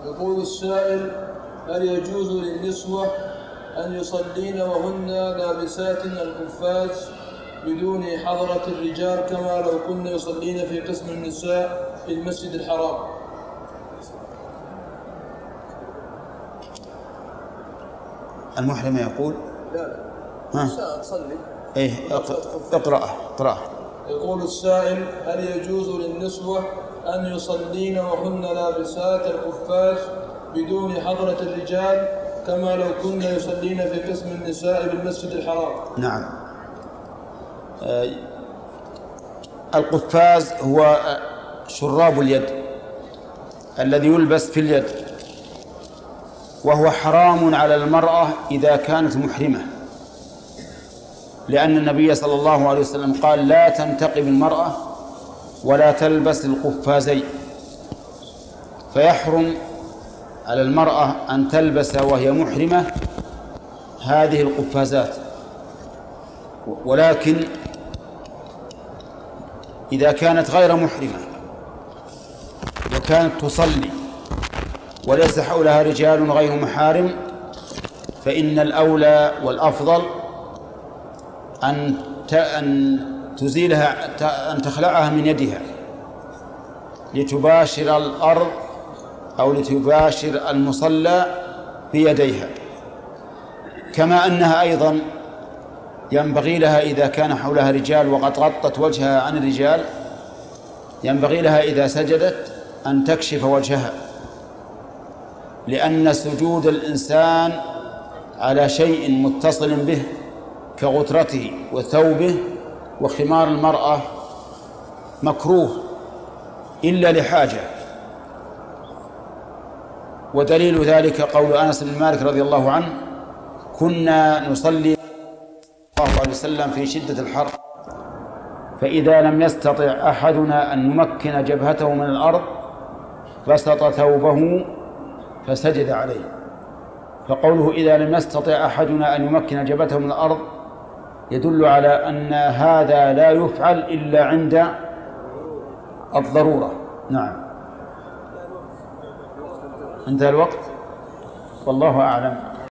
يقول السائل: هل يجوز للنسوة أن يصلين وهن لابسات القفاز بدون حضرة الرجال كما لو كن يصلين في قسم النساء في المسجد الحرام؟ المحرم يقول لا تصلي. إيه اقرأ. يقول السائل: هل يجوز للنسوة أن يصلين وهن لابسات القفاز بدون حضرة الرجال كما لو كن يصلين في قسم النساء بالمسجد الحرام؟ نعم. القفاز هو شراب اليد الذي يلبس في اليد، وهو حرام على المرأة إذا كانت محرمة، لأن النبي صلى الله عليه وسلم قال: لا تنتقب المرأة ولا تلبس القفازين. فيحرم على المرأة أن تلبس وهي محرمة هذه القفازات. ولكن إذا كانت غير محرمة وكانت تصلي وليس حولها رجال غير محارم، فإن الأولى والأفضل أن تزيلها، أن تخلعها من يدها لتباشر الأرض أو لتباشر المصلى بيديها. كما أنها أيضا ينبغي لها إذا كان حولها رجال وقد غطت وجهها عن الرجال، ينبغي لها إذا سجدت أن تكشف وجهها، لأن سجود الإنسان على شيء متصل به كغترته وثوبه وخمار المرأة مكروه إلا لحاجة. ودليل ذلك قول أنس بن مالك رضي الله عنه: كنا نصلي صلى الله عليه وسلم في شدة الحر، فإذا لم يستطع أحدنا أن يمكن جبهته من الأرض بسط ثوبه فسجد عليه. فقوله إذا لم يستطع أحدنا أن يمكن جبهته من الأرض يدل على أن هذا لا يفعل إلا عند الضرورة. نعم. انتهى الوقت، والله أعلم.